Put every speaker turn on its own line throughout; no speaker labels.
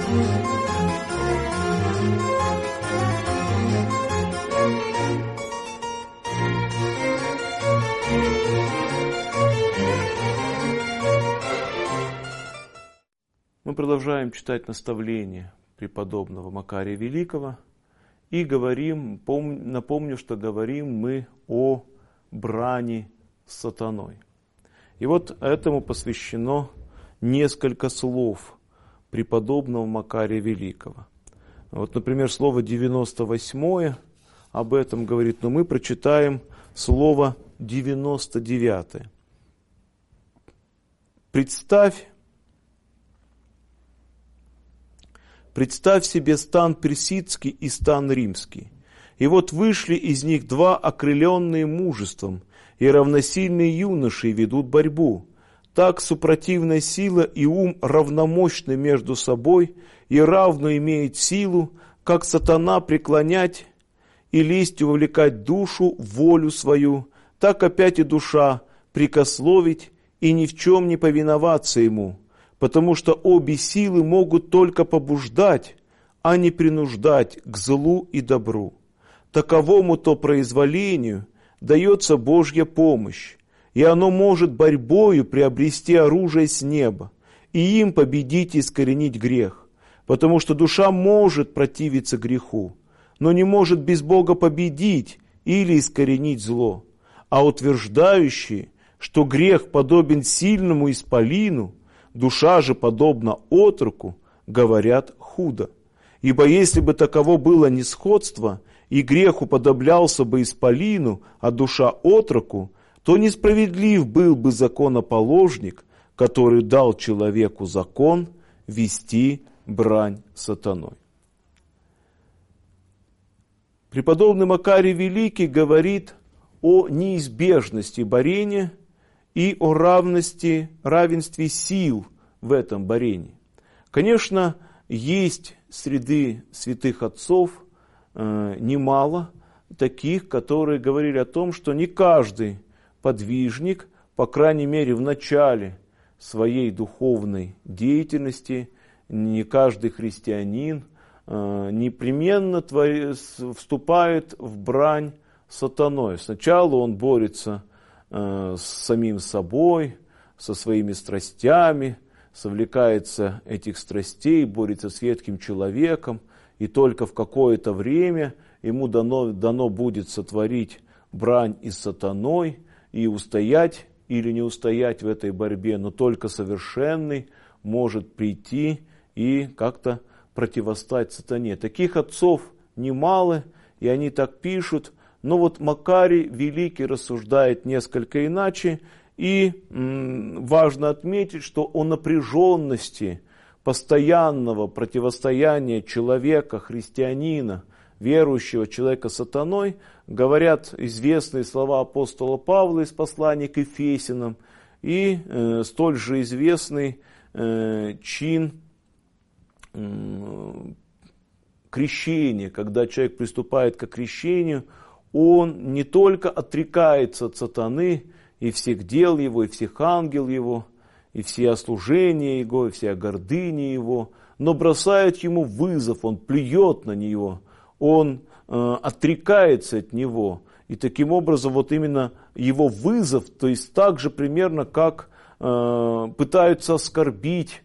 Мы продолжаем читать наставления преподобного Макария Великого и говорим, напомню, что говорим мы о брани с сатаной. И вот этому посвящено несколько слов преподобного Макария Великого. Вот, например, слово 98 об этом говорит, но мы прочитаем слово 99. Представь себе стан персидский и стан римский. И вот вышли из них два окрыленные мужеством, и равносильные юноши ведут борьбу. Так супротивная сила и ум равномощны между собой, и равно имеет силу, как сатана преклонять и лестью вовлекать душу в волю свою, так опять и душа прикословить и ни в чем не повиноваться ему. Потому что обе силы могут только побуждать, а не принуждать к злу и добру. Таковому-то произволению дается Божья помощь, и оно может борьбою приобрести оружие с неба, и им победить и искоренить грех, потому что душа может противиться греху, но не может без Бога победить или искоренить зло. А утверждающие, что грех подобен сильному исполину, душа же подобна отроку, говорят худо. Ибо если бы таково было несходство, и грех уподоблялся бы исполину, а душа отроку, то несправедлив был бы законоположник, который дал человеку закон вести брань с сатаной. Преподобный Макарий Великий говорит о неизбежности борения и о равенстве сил в этом борении. Конечно, есть среди святых отцов немало таких, которые говорили о том, что не каждый подвижник, по крайней мере в начале своей духовной деятельности, не каждый христианин непременно вступает в брань с сатаной. Сначала он борется с самим собой, со своими страстями, совлекается этих страстей, борется с ветхим человеком, и только в какое-то время ему дано будет сотворить брань и с сатаной, и устоять или не устоять в этой борьбе, но только совершенный может прийти и как-то противостать сатане. Таких отцов немало, и они так пишут. Но вот Макарий Великий рассуждает несколько иначе, и важно отметить, что о напряженности постоянного противостояния человека, христианина, верующего человека с сатаной, говорят известные слова апостола Павла из послания к Ефесянам, и столь же известный чин крещения, когда человек приступает к крещению, он не только отрекается от сатаны и всех дел его, и всех ангел его, и все служения его, и вся гордыня его, но бросает ему вызов, он плюет на него, он отрекается от него. И таким образом вот именно его вызов, то есть так же примерно как пытаются оскорбить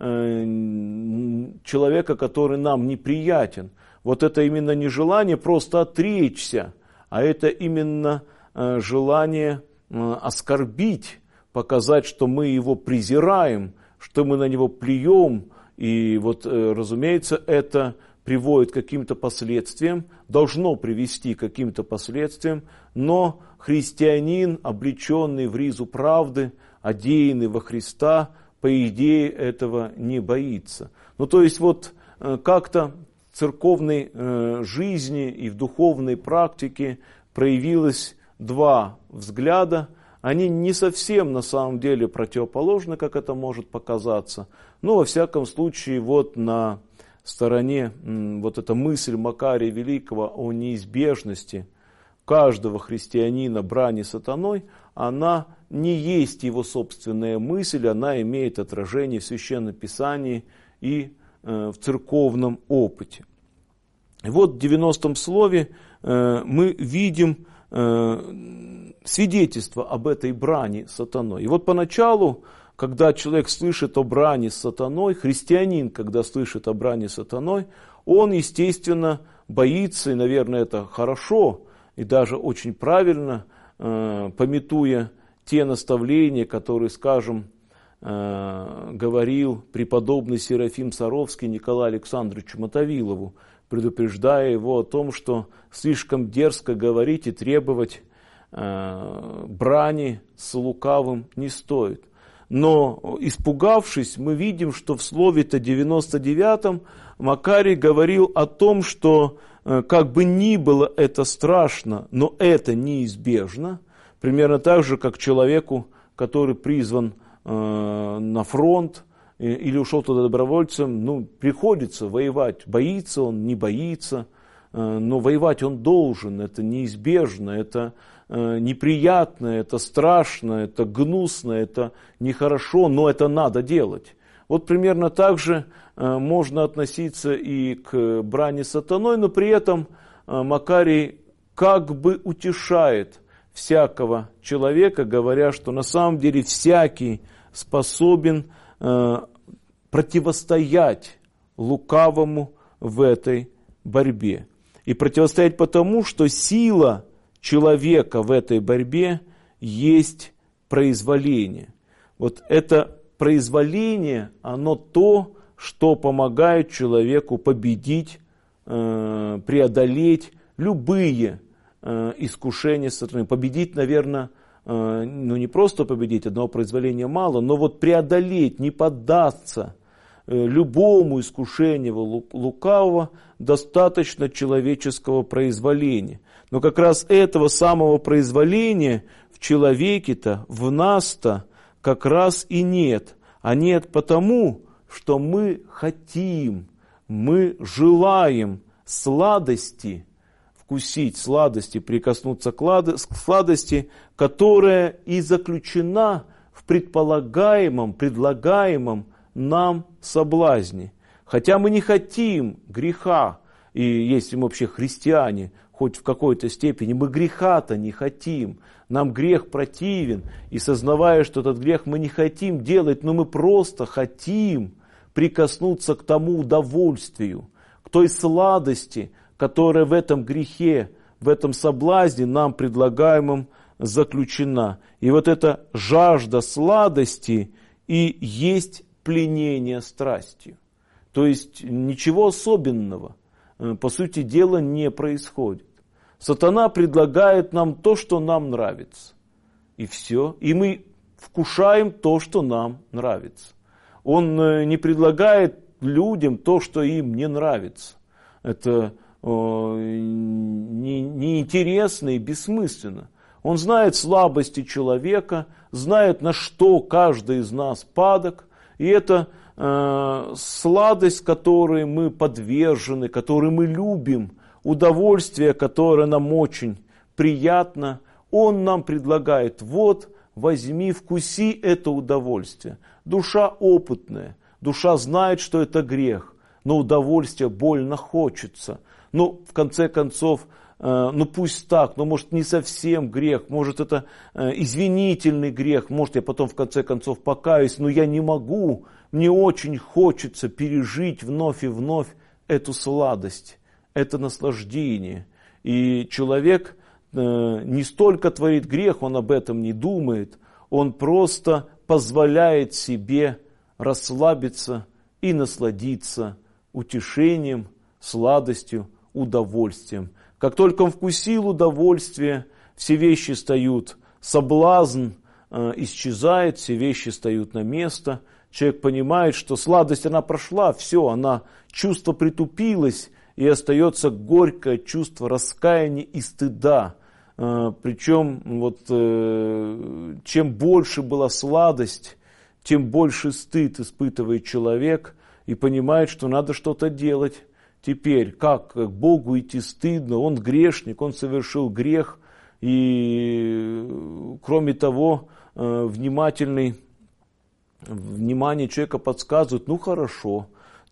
человека, который нам неприятен. Вот это именно не желание просто отречься, а это именно желание оскорбить, показать, что мы его презираем, что мы на него плюем. И вот, разумеется, это приводит к каким-то последствиям, должно привести к каким-то последствиям, но христианин, облеченный в ризу правды, одеянный во Христа, по идее этого не боится. Ну то есть вот как-то в церковной жизни и в духовной практике проявилось два взгляда. Они не совсем на самом деле противоположны, как это может показаться, но во всяком случае вот на стороне вот эта мысль Макария Великого о неизбежности каждого христианина брани с сатаной, она не есть его собственная мысль, она имеет отражение в Священном Писании и в церковном опыте. И вот в 90-м слове мы видим свидетельство об этой брани с сатаной. И вот поначалу, когда человек слышит о брани с сатаной, христианин, когда слышит о брани с сатаной, он, естественно, боится, и, наверное, это хорошо, и даже очень правильно, памятуя те наставления, которые, скажем, говорил преподобный Серафим Саровский Николаю Александровичу Мотовилову, предупреждая его о том, что слишком дерзко говорить и требовать брани с лукавым не стоит. Но, испугавшись, мы видим, что в слове-то 99-м Макарий говорил о том, что как бы ни было это страшно, но это неизбежно. Примерно так же, как человеку, который призван на фронт или ушел туда добровольцем, приходится воевать. Боится он, не боится, но воевать он должен. Это неизбежно, это неприятно, это страшно, это гнусно, это нехорошо, но это надо делать. Вот примерно так же можно относиться и к брани с сатаной, но при этом Макарий как бы утешает всякого человека, говоря, что на самом деле всякий способен противостоять лукавому в этой борьбе. И противостоять потому, что сила человека в этой борьбе есть произволение. Вот это произволение, оно то, что помогает человеку победить, преодолеть любые искушения сатаны. Победить, наверное, не просто победить, одного произволения мало, но вот преодолеть, не поддаться любому искушению лукавого достаточно человеческого произволения. Но как раз этого самого произволения в человеке-то, в нас-то как раз и нет. А нет потому, что мы хотим, мы желаем сладости, вкусить сладости, прикоснуться к сладости, которая и заключена в предполагаемом, предлагаемом нам соблазне. Хотя мы не хотим греха, и если мы вообще христиане, хоть в какой-то степени, мы греха-то не хотим. Нам грех противен, и сознавая, что этот грех мы не хотим делать, но мы просто хотим прикоснуться к тому удовольствию, к той сладости, которая в этом грехе, в этом соблазне нам предлагаемом заключена. И вот эта жажда сладости и есть пленение страстью. То есть ничего особенного, по сути дела, не происходит. Сатана предлагает нам то, что нам нравится. И все. И мы вкушаем то, что нам нравится. Он не предлагает людям то, что им не нравится. Это неинтересно и бессмысленно. Он знает слабости человека, знает, на что каждый из нас падок. И это сладость, которой мы подвержены, которой мы любим, удовольствие, которое нам очень приятно, он нам предлагает: вот, возьми, вкуси это удовольствие. Душа опытная, душа знает, что это грех, но удовольствие больно хочется. Но в конце концов, пусть так, но может не совсем грех, может это извинительный грех, может я потом в конце концов покаюсь, но я не могу, мне очень хочется пережить вновь и вновь эту сладость, это наслаждение. И человек не столько творит грех, он об этом не думает, он просто позволяет себе расслабиться и насладиться утешением, сладостью, удовольствием. Как только он вкусил удовольствие, все вещи встают, соблазн исчезает, все вещи встают на место. Человек понимает, что сладость она прошла, все, чувство притупилось, и остается горькое чувство раскаяния и стыда. Причем чем больше была сладость, тем больше стыд испытывает человек и понимает, что надо что-то делать. Теперь, как к Богу идти стыдно, он грешник, он совершил грех. И кроме того, внимание человека подсказывает: хорошо,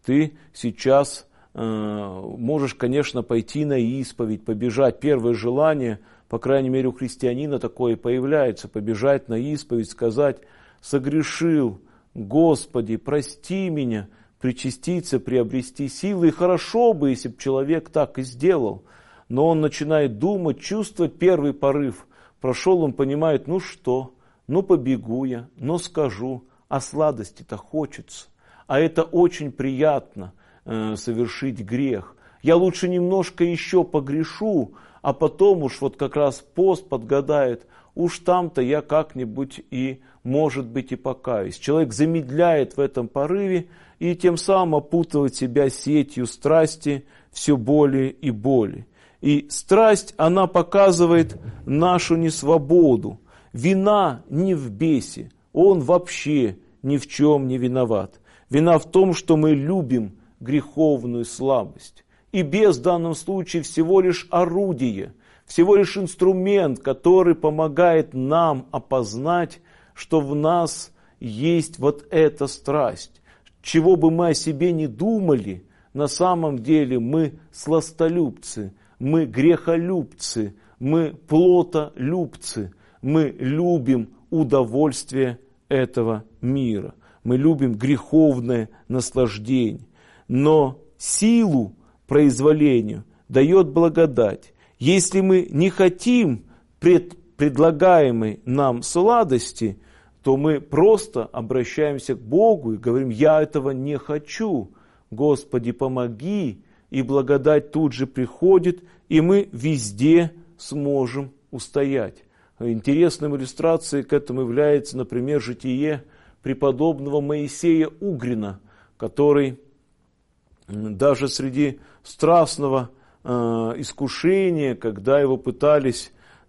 Ты сейчас можешь, конечно, пойти на исповедь, побежать. Первое желание, по крайней мере, у христианина такое появляется, побежать на исповедь, сказать: согрешил, Господи, прости меня, причаститься, приобрести силы. И хорошо бы, если бы человек так и сделал. Но он начинает думать, чувствовать первый порыв. Прошел, он понимает, ну что, ну побегу я, ну скажу, а сладости-то хочется. А это очень приятно, совершить грех. Я лучше немножко еще погрешу, а потом уж вот как раз пост подгадает, уж там-то я как-нибудь и, может быть, и покаюсь. Человек замедляет в этом порыве и тем самым опутывает себя сетью страсти все более и более. И страсть, она показывает нашу несвободу. Вина не в бесе, он вообще ни в чем не виноват. Вина в том, что мы любим греховную слабость. И бес в данном случае всего лишь орудие, всего лишь инструмент, который помогает нам опознать, что в нас есть вот эта страсть. Чего бы мы о себе ни думали, на самом деле мы сластолюбцы, мы грехолюбцы, мы плотолюбцы, мы любим удовольствие этого мира. Мы любим греховное наслаждение. Но силу произволению дает благодать. Если мы не хотим предлагаемой нам сладости, то мы просто обращаемся к Богу и говорим: я этого не хочу, Господи, помоги, и благодать тут же приходит, и мы везде сможем устоять. Интересной иллюстрацией к этому является, например, житие преподобного Моисея Угрина, который даже среди страстного искушения, когда его пытались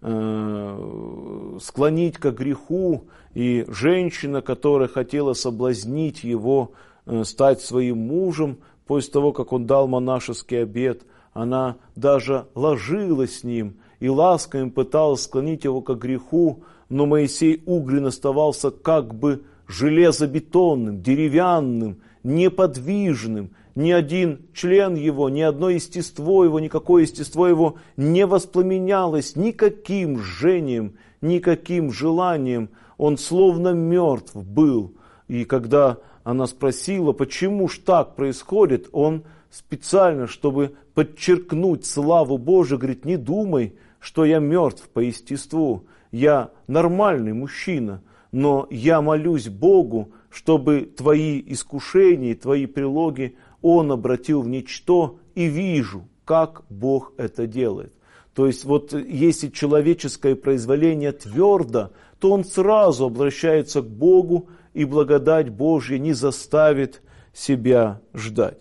склонить ко греху, и женщина, которая хотела соблазнить его, стать своим мужем, после того, как он дал монашеский обет, она даже ложилась с ним и ласково пыталась склонить его ко греху, но Моисей Угрин оставался как бы железобетонным, деревянным, неподвижным. Ни один член его, ни одно естество его, никакое естество его не воспламенялось никаким жжением, никаким желанием. Он словно мертв был. И когда она спросила, почему ж так происходит, он специально, чтобы подчеркнуть славу Божию, говорит: не думай, что я мертв по естеству. Я нормальный мужчина, но я молюсь Богу, чтобы твои искушения, твои прилоги Он обратил в ничто, и вижу, как Бог это делает. То есть вот если человеческое произволение твердо, то он сразу обращается к Богу, и благодать Божья не заставит себя ждать.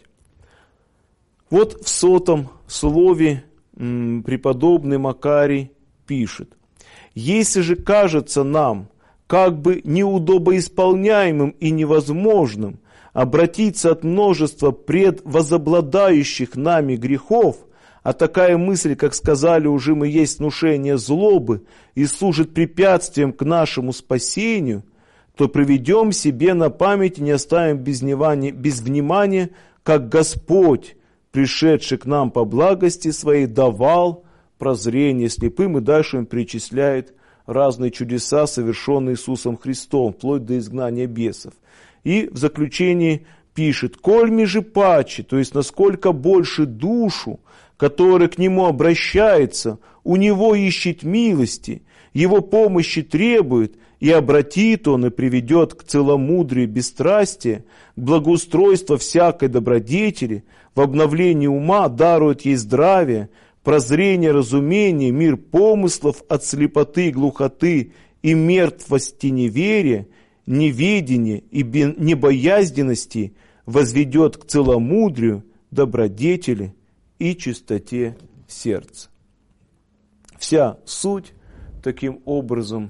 Вот в 100 слове преподобный Макарий пишет: «Если же кажется нам как бы неудобоисполняемым и невозможным обратиться от множества предвозобладающих нами грехов, а такая мысль, как сказали уже мы, есть внушение злобы и служит препятствием к нашему спасению, то приведем себе на память и не оставим без внимания, как Господь, пришедший к нам по благости своей, давал прозрение слепым», и дальше он перечисляет разные чудеса, совершенные Иисусом Христом, вплоть до изгнания бесов. И в заключении пишет: «Кольми же паче», то есть насколько больше душу, которая к нему обращается, у него ищет милости, его помощи требует, и обратит он и приведет к целомудрию бесстрастия, к благоустройству всякой добродетели, в обновлении ума дарует ей здравие, прозрение, разумение, мир помыслов от слепоты и глухоты и мертвости неверия, неведения и небоязненности, возведет к целомудрию, добродетели и чистоте сердца». Вся суть таким образом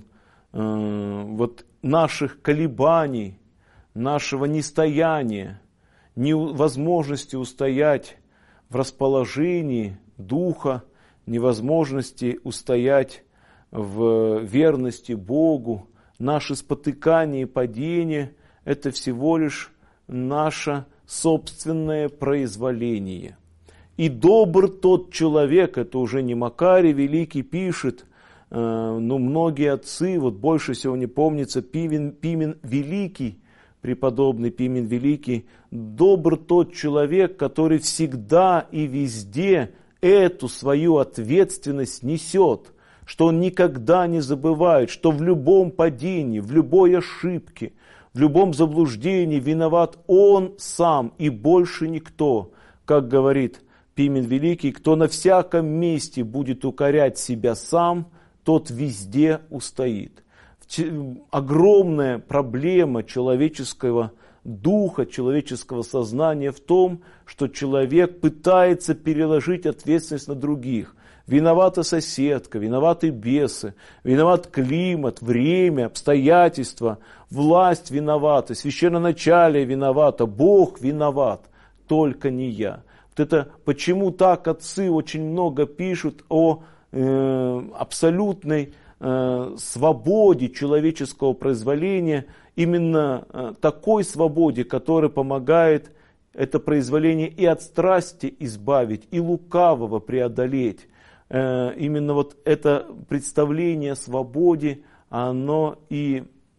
вот наших колебаний, нашего нестояния, невозможности устоять в расположении духа, невозможности устоять в верности Богу, наши спотыкания и падения — это всего лишь наша собственное произволение. И добр тот человек, это уже не Макарий Великий пишет, но многие отцы, вот больше всего не помнится, Пимен Великий, преподобный Пимен Великий, добр тот человек, который всегда и везде эту свою ответственность несет, что он никогда не забывает, что в любом падении, в любой ошибке, в любом заблуждении виноват он сам и больше никто. Как говорит Пимен Великий, кто на всяком месте будет укорять себя сам, тот везде устоит. Огромная проблема человеческого духа, человеческого сознания в том, что человек пытается переложить ответственность на других. Виновата соседка, виноваты бесы, виноват климат, время, обстоятельства, власть виновата, священноначалие виновато, Бог виноват, только не я. Вот это почему так отцы очень много пишут о абсолютной свободе человеческого произволения, именно такой свободе, которая помогает это произволение и от страсти избавить, и лукавого преодолеть. Именно вот это представление о свободе, оно и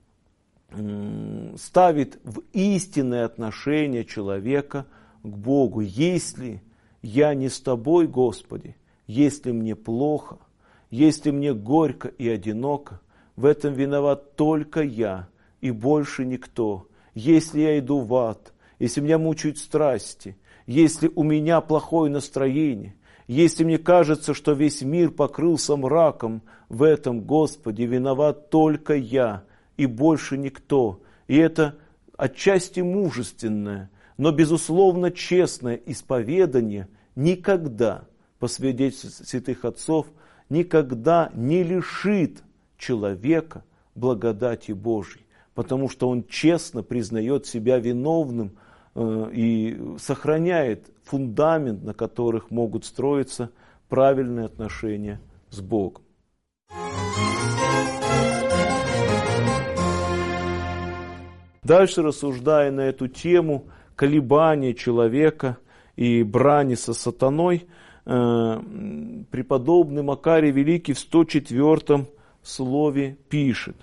ставит в истинное отношение человека к Богу. Если я не с тобой, Господи, если мне плохо, если мне горько и одиноко, в этом виноват только я и больше никто. Если я иду в ад, если меня мучают страсти, если у меня плохое настроение, если мне кажется, что весь мир покрылся мраком, в этом, Господи, виноват только я и больше никто. И это отчасти мужественное, но безусловно честное исповедание никогда, по свидетельству святых отцов, никогда не лишит человека благодати Божьей, потому что он честно признает себя виновным и сохраняет фундамент, на которых могут строиться правильные отношения с Богом. Дальше, рассуждая на эту тему колебания человека и брани со сатаной, преподобный Макарий Великий в 104 слове пишет: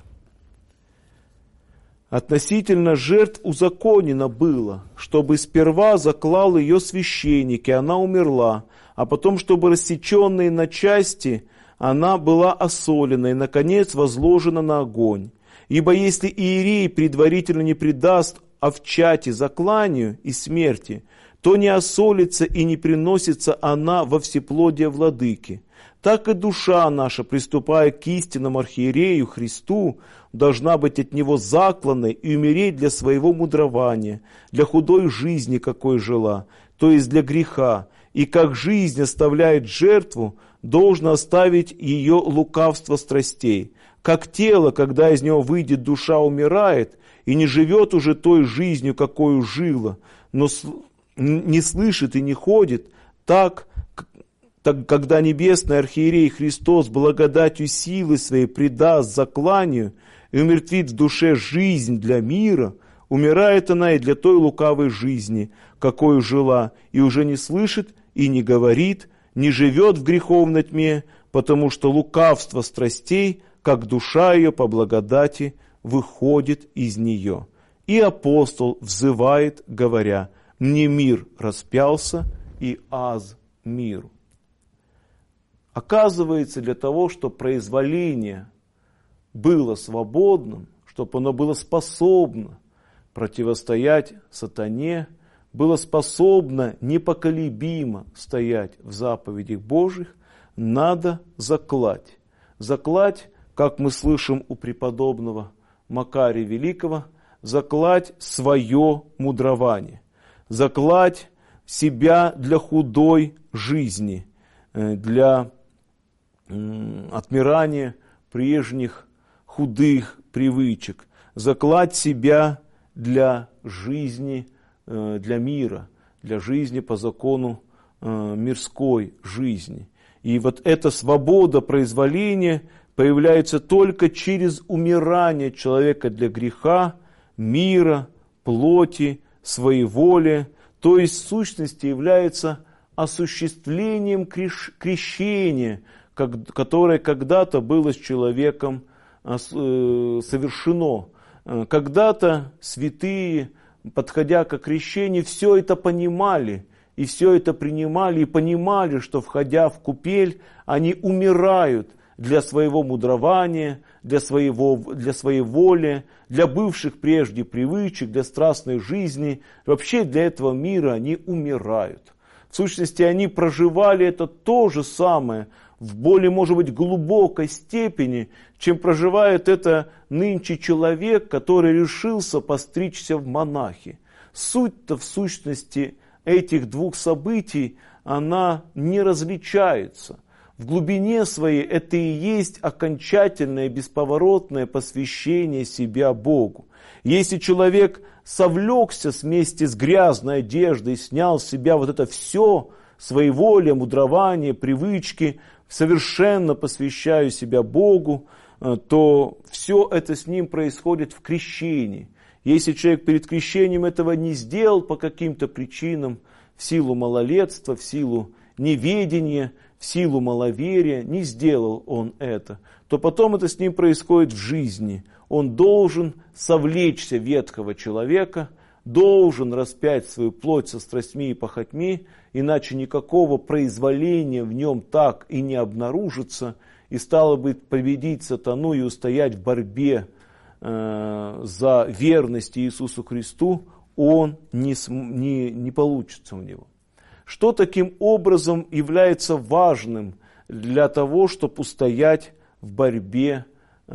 «Относительно жертв узаконено было, чтобы сперва заклал ее священник, и она умерла, а потом, чтобы рассеченные на части, она была осолена и, наконец, возложена на огонь. Ибо если иерей предварительно не предаст овчати закланию и смерти, то не осолится и не приносится она во всеплодие владыки. Так и душа наша, приступая к истинному архиерею Христу, должна быть от него закланной и умереть для своего мудрования, для худой жизни, какой жила, то есть для греха, и как жизнь оставляет жертву, должно оставить ее лукавство страстей. Как тело, когда из него выйдет душа, умирает, и не живет уже той жизнью, какой жило, но не слышит и не ходит, так, когда небесный архиерей Христос благодатью силы своей предаст закланию и умертвит в душе жизнь для мира, умирает она и для той лукавой жизни, какой жила, и уже не слышит и не говорит, не живет в греховной тьме, потому что лукавство страстей, как душа ее по благодати, выходит из нее. И апостол взывает, говоря: «Мне мир распялся, и аз миру». Оказывается, для того, чтобы произволение было свободным, чтобы оно было способно противостоять сатане, было способно непоколебимо стоять в заповедях Божьих, надо заклать. Заклать, как мы слышим у преподобного Макария Великого, заклать свое мудрование, заклать себя для худой жизни, для отмирания прежних худых привычек, заклать себя для жизни, для мира, для жизни по закону мирской жизни. И вот эта свобода произволения появляется только через умирание человека для греха, мира, плоти, своеволия, то есть в сущности является осуществлением крещения, которое когда-то было с человеком совершено. Когда-то святые, подходя к крещению, все это понимали, и все это принимали, и понимали, что, входя в купель, они умирают для своего мудрования, для своей воли, для бывших прежде привычек, для страстной жизни. Вообще для этого мира они умирают. В сущности, они проживали это то же самое, в более, может быть, глубокой степени, чем проживает это нынче человек, который решился постричься в монахи. Суть-то в сущности этих двух событий, она не различается. В глубине своей это и есть окончательное, бесповоротное посвящение себя Богу. Если человек совлекся вместе с грязной одеждой, снял с себя вот это все, своеволие, мудрование, привычки, совершенно посвящаю себя Богу, то все это с ним происходит в крещении. Если человек перед крещением этого не сделал по каким-то причинам, в силу малолетства, в силу неведения, в силу маловерия, не сделал он это, то потом это с ним происходит в жизни. Он должен совлечься ветхого человека, должен распять свою плоть со страстьми и похотьми, иначе никакого произволения в нем так и не обнаружится, и стало быть победить сатану и устоять в борьбе за верность Иисусу Христу, он не получится у него. Что таким образом является важным для того, чтобы устоять в борьбе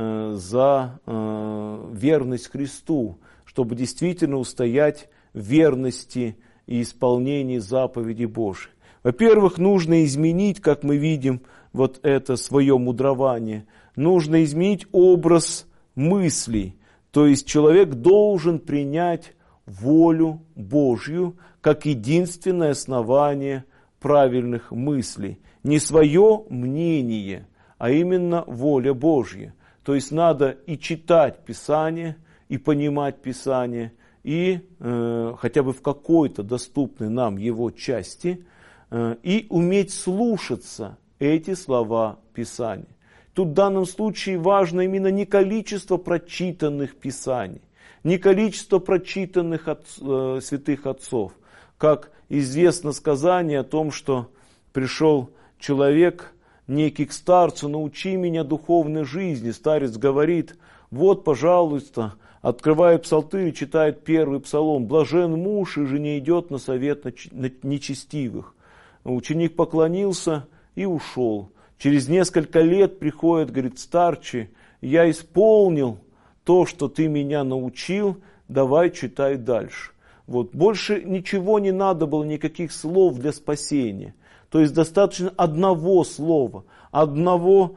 за верность Христу, чтобы действительно устоять в верности и исполнении заповедей Божьих? Во-первых, нужно изменить, как мы видим, вот это свое мудрование. Нужно изменить образ мыслей. То есть человек должен принять волю Божью как единственное основание правильных мыслей. Не свое мнение, а именно воля Божья. То есть надо и читать Писание, и понимать Писание, и хотя бы в какой-то доступной нам его части, и уметь слушаться эти слова Писания. Тут в данном случае важно именно не количество прочитанных Писаний, не количество прочитанных святых отцов. Как известно сказание о том, что пришел человек некий к старцу: научи меня духовной жизни. Старец говорит: вот, пожалуйста, открывает псалтырь и читает первый псалом: блажен муж, и же не идет на совет нечестивых. Ученик поклонился и ушел. Через несколько лет приходит, говорит: старче, я исполнил то, что ты меня научил, давай читай дальше. Вот. Больше ничего не надо было, никаких слов для спасения. То есть достаточно одного слова, одного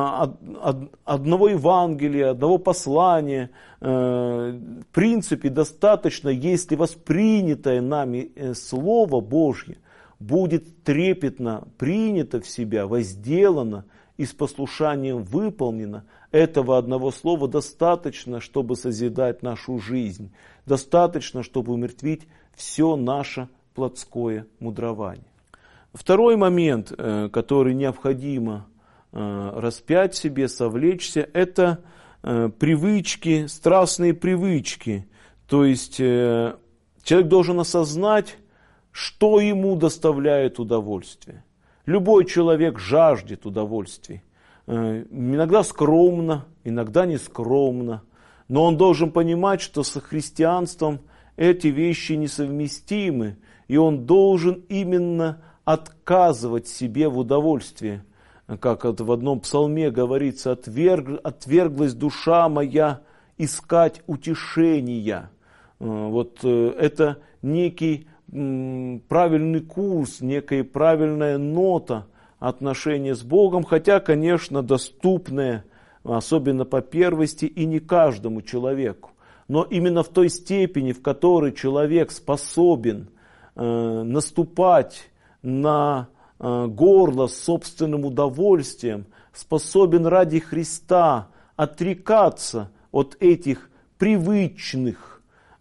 Евангелия, одного послания. В принципе, достаточно, если воспринятое нами Слово Божье будет трепетно принято в себя, возделано и с послушанием выполнено, этого одного слова достаточно, чтобы созидать нашу жизнь, достаточно, чтобы умертвить все наше плотское мудрование. Второй момент, который необходимо распять себе, совлечься, это привычки, страстные привычки. То есть человек должен осознать, что ему доставляет удовольствие. Любой человек жаждет удовольствий. Иногда скромно, иногда не скромно. Но он должен понимать, что со христианством эти вещи несовместимы. И он должен именно отказывать себе в удовольствии. Как это в одном псалме говорится: отверглась душа моя искать утешения. Вот это некий правильный курс, некая правильная нота отношения с Богом, хотя, конечно, доступная, особенно по первости, и не каждому человеку. Но именно в той степени, в которой человек способен наступать на горло с собственным удовольствием, способен ради Христа отрекаться от этих привычных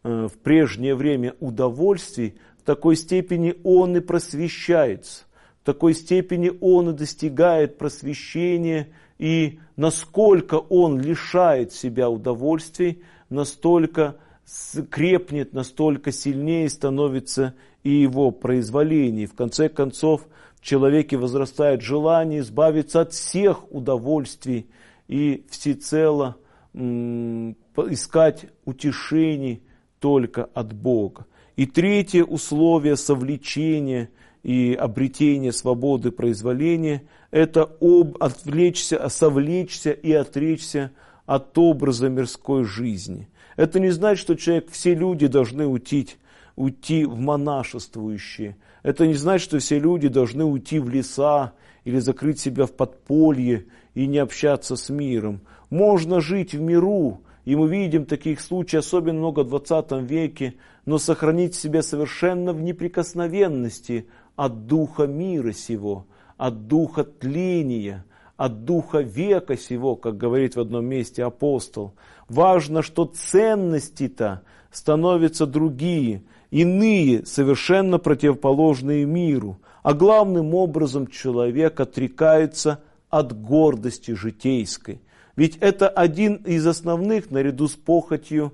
в прежнее время удовольствий, в такой степени он и просвещается, в такой степени он и достигает просвещения, и насколько он лишает себя удовольствий, настолько крепнет, настолько сильнее становится и его произволение. В конце концов, в человеке возрастает желание избавиться от всех удовольствий и всецело искать утешений только от Бога. И третье условие совлечения и обретения свободы произволения – это совлечься и отречься от образа мирской жизни. Это не значит, что все люди должны уйти в монашествующие. Это не значит, что все люди должны уйти в леса или закрыть себя в подполье и не общаться с миром. Можно жить в миру, и мы видим таких случаев особенно много в 20 веке, но сохранить себя совершенно в неприкосновенности от духа мира сего, от духа тления, от духа века сего, как говорит в одном месте апостол. Важно, что ценности-то становятся другие, иные, совершенно противоположные миру. А главным образом человек отрекается от гордости житейской. Ведь это один из основных, наряду с похотью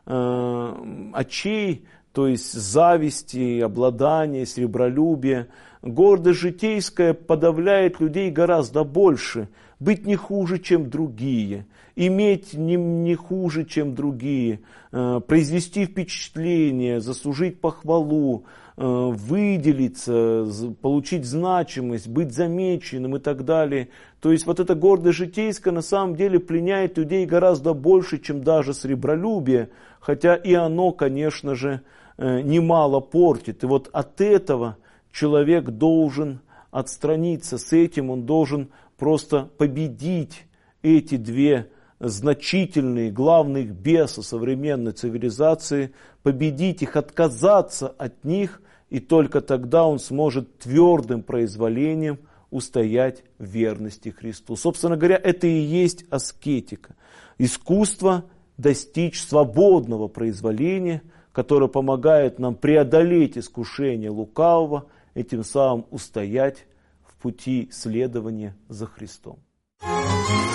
очей, то есть зависти, обладания, сребролюбия. Гордость житейская подавляет людей гораздо больше. Быть не хуже, чем другие, иметь не хуже, чем другие, произвести впечатление, заслужить похвалу, выделиться, получить значимость, быть замеченным и так далее. То есть вот эта гордость житейская на самом деле пленяет людей гораздо больше, чем даже сребролюбие, хотя и оно, конечно же, немало портит. И вот от этого человек должен отстраниться, с этим он должен просто победить эти две значительные, главных беса современной цивилизации, победить их, отказаться от них, и только тогда он сможет твердым произволением устоять в верности Христу. Собственно говоря, это и есть аскетика. Искусство достичь свободного произволения, которое помогает нам преодолеть искушение лукавого и тем самым устоять в пути следования за Христом.